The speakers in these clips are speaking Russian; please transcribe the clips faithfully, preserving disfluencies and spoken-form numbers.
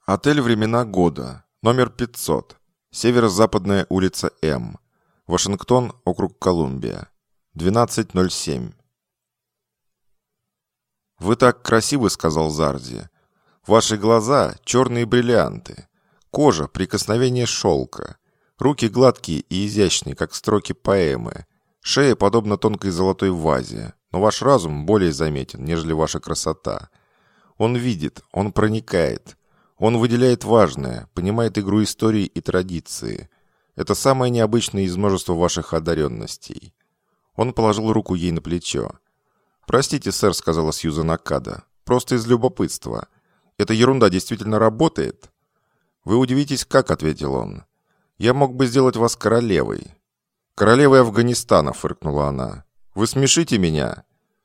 Отель «Времена года», номер пятьсот, северо-западная улица М, Вашингтон, округ Колумбия, двенадцать ноль семь. «Вы так красивы», — сказал Зарди. «Ваши глаза — черные бриллианты, кожа — прикосновение шелка, руки гладкие и изящные, как строки поэмы, шея подобна тонкой золотой вазе, но ваш разум более заметен, нежели ваша красота. Он видит, он проникает». Он выделяет важное, понимает игру истории и традиции. Это самое необычное из множества ваших одаренностей. Он положил руку ей на плечо. «Простите, сэр», — сказала Сьюзан Акада, — «просто из любопытства. Эта ерунда действительно работает?» «Вы удивитесь, как», — ответил он. «Я мог бы сделать вас королевой». «Королевой Афганистана», — фыркнула она. «Вы смешите меня?»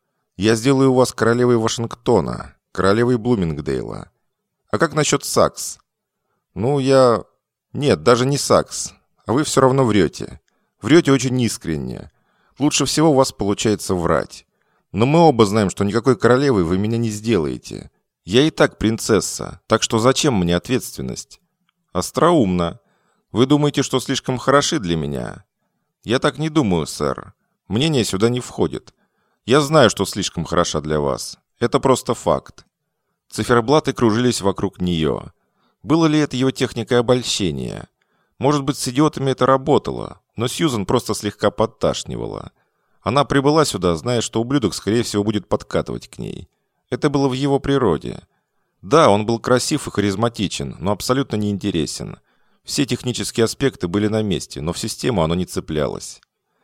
«Я сделаю вас королевой Вашингтона, королевой Блумингдейла». «А как насчет Сакс?» «Ну, я...» «Нет, даже не Сакс. А вы все равно врете. Врете очень искренне. Лучше всего у вас получается врать. Но мы оба знаем, что никакой королевой вы меня не сделаете. Я и так принцесса, так что зачем мне ответственность?» «Остроумно. Вы думаете, что слишком хороши для меня?» «Я так не думаю, сэр. Мнение сюда не входит. Я знаю, что слишком хороша для вас. Это просто факт». Циферблаты кружились вокруг нее. Было ли это его техникой обольщения? Может быть, с идиотами это работало, но Сьюзан просто слегка подташнивала. Она прибыла сюда, зная, что ублюдок, скорее всего, будет подкатывать к ней. Это было в его природе. Да, он был красив и харизматичен, но абсолютно неинтересен. Все технические аспекты были на месте, но в систему оно не цеплялось.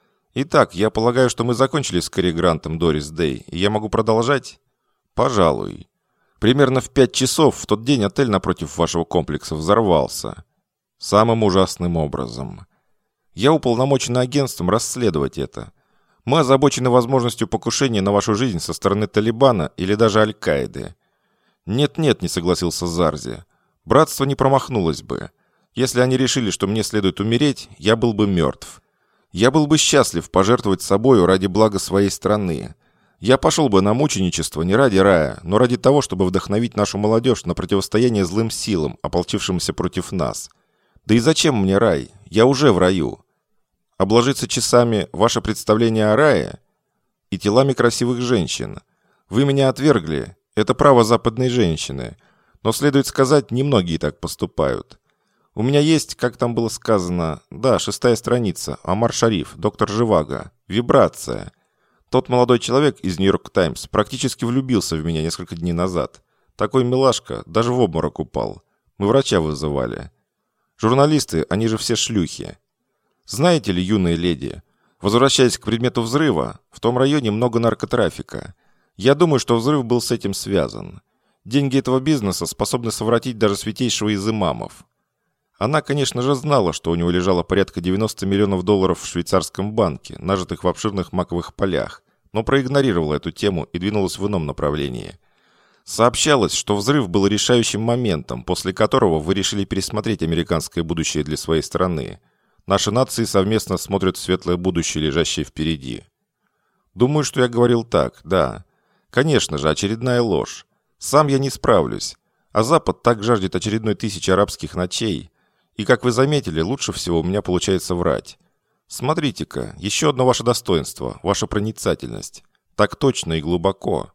Итак, я полагаю, что мы закончили с Кэрри Грантом, Дорис Дэй, и я могу продолжать? Пожалуй. Примерно в пять часов в тот день отель напротив вашего комплекса взорвался. Самым ужасным образом. Я уполномочен агентством расследовать это. Мы озабочены возможностью покушения на вашу жизнь со стороны Талибана или даже Аль-Каиды. Нет-нет, не согласился Зарзи. Братство не промахнулось бы. Если они решили, что мне следует умереть, я был бы мертв. Я был бы счастлив пожертвовать собою ради блага своей страны. Я пошел бы на мученичество не ради рая, но ради того, чтобы вдохновить нашу молодежь на противостояние злым силам, ополчившимся против нас. Да и зачем мне рай? Я уже в раю. Обложиться часами ваше представление о рае и телами красивых женщин. Вы меня отвергли. Это право западной женщины. Но, следует сказать, немногие так поступают. У меня есть, как там было сказано, да, шестая страница, Омар Шариф, доктор Живаго, вибрация. Тот молодой человек из «Нью-Йорк Таймс» практически влюбился в меня несколько дней назад. Такой милашка, даже в обморок упал. Мы врача вызывали. Журналисты, они же все шлюхи. Знаете ли, юные леди, возвращаясь к предмету взрыва, в том районе много наркотрафика. Я думаю, что взрыв был с этим связан. Деньги этого бизнеса способны совратить даже святейшего из имамов. Она, конечно же, знала, что у него лежало порядка девяносто миллионов долларов в швейцарском банке, нажитых в обширных маковых полях, но проигнорировала эту тему и двинулась в ином направлении. Сообщалось, что взрыв был решающим моментом, после которого вы решили пересмотреть американское будущее для своей страны. Наши нации совместно смотрят в светлое будущее, лежащее впереди. Думаю, что я говорил так, да. Конечно же, очередная ложь. Сам я не справлюсь. А Запад так жаждет очередной тысячи арабских ночей. И, как вы заметили, лучше всего у меня получается врать. Смотрите-ка, еще одно ваше достоинство, ваша проницательность. Так точно и глубоко.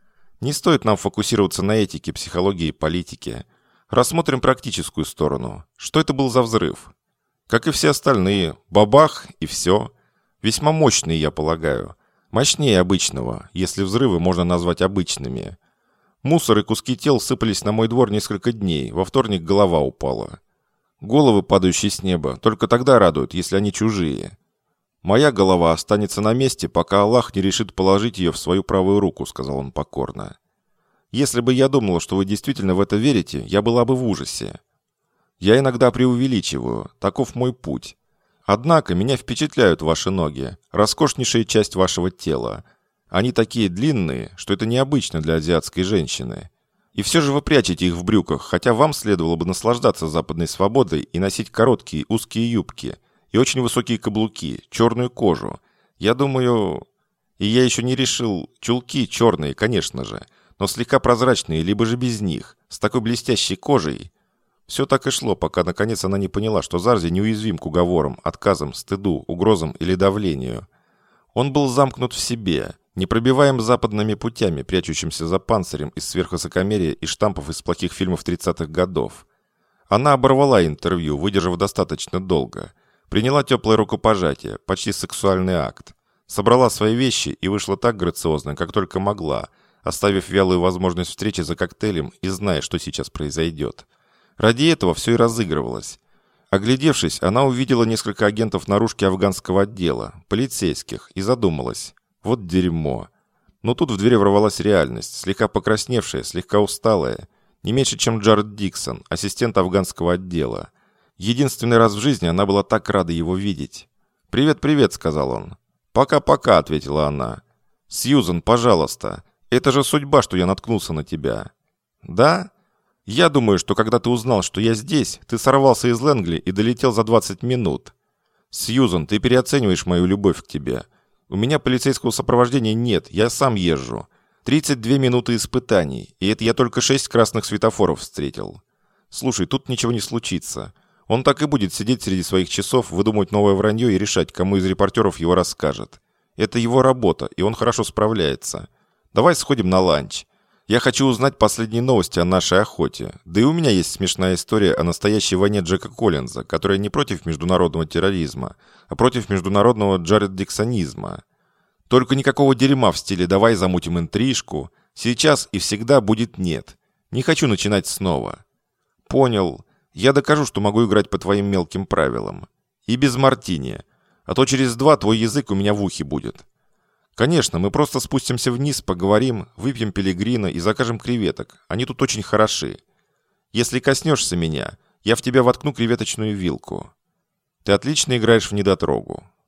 Не стоит нам фокусироваться на этике, психологии и политике. Рассмотрим практическую сторону. Что это был за взрыв? Как и все остальные, бабах и все. Весьма мощный, я полагаю. Мощнее обычного, если взрывы можно назвать обычными. Мусор и куски тел сыпались на мой двор несколько дней, во вторник голова упала. Головы, падающие с неба, только тогда радуют, если они чужие. «Моя голова останется на месте, пока Аллах не решит положить ее в свою правую руку», — сказал он покорно. «Если бы я думала, что вы действительно в это верите, я была бы в ужасе. Я иногда преувеличиваю, таков мой путь. Однако меня впечатляют ваши ноги, роскошнейшая часть вашего тела. Они такие длинные, что это необычно для азиатской женщины. И все же вы прячете их в брюках, хотя вам следовало бы наслаждаться западной свободой и носить короткие узкие юбки и очень высокие каблуки, черную кожу. Я думаю... И я еще не решил... Чулки черные, конечно же, но слегка прозрачные, либо же без них, с такой блестящей кожей. Все так и шло, пока наконец она не поняла, что Зарзи неуязвим к уговорам, отказам, стыду, угрозам или давлению. Он был замкнут в себе, непробиваем западными путями, прячущимся за панцирем из сверхвысокомерия и штампов из плохих фильмов тридцатых годов. Она оборвала интервью, выдержав достаточно долго. Приняла теплое рукопожатие, почти сексуальный акт. Собрала свои вещи и вышла так грациозно, как только могла, оставив вялую возможность встречи за коктейлем и зная, что сейчас произойдет. Ради этого все и разыгрывалось. Оглядевшись, она увидела несколько агентов наружки афганского отдела, полицейских, и задумалась. Вот дерьмо. Но тут в дверь ворвалась реальность, слегка покрасневшая, слегка усталая. Не меньше, чем Джаред Диксон, ассистент афганского отдела. Единственный раз в жизни она была так рада его видеть. «Привет, привет», — сказал он. «Пока-пока», — ответила она. «Сьюзан, пожалуйста, это же судьба, что я наткнулся на тебя». «Да? Я думаю, что когда ты узнал, что я здесь, ты сорвался из Лэнгли и долетел за двадцать минут. Сьюзан, ты переоцениваешь мою любовь к тебе. У меня полицейского сопровождения нет, я сам езжу. тридцать две минуты испытаний, и это я только шесть красных светофоров встретил. Слушай, тут ничего не случится. Он так и будет сидеть среди своих часов, выдумывать новое вранье и решать, кому из репортеров его расскажет. Это его работа, и он хорошо справляется. Давай сходим на ланч. Я хочу узнать последние новости о нашей охоте. Да и у меня есть смешная история о настоящей войне Джека Коллинза, которая не против международного терроризма, а против международного джаред-диксонизма. Только никакого дерьма в стиле «давай замутим интрижку». Сейчас и всегда будет нет. Не хочу начинать снова. Понял. Я докажу, что могу играть по твоим мелким правилам. И без мартини. А то через два твой язык у меня в ухе будет. Конечно, мы просто спустимся вниз, поговорим, выпьем пилигрина и закажем креветок. Они тут очень хороши. Если коснешься меня, я в тебя воткну креветочную вилку. Ты отлично играешь в недотрогу.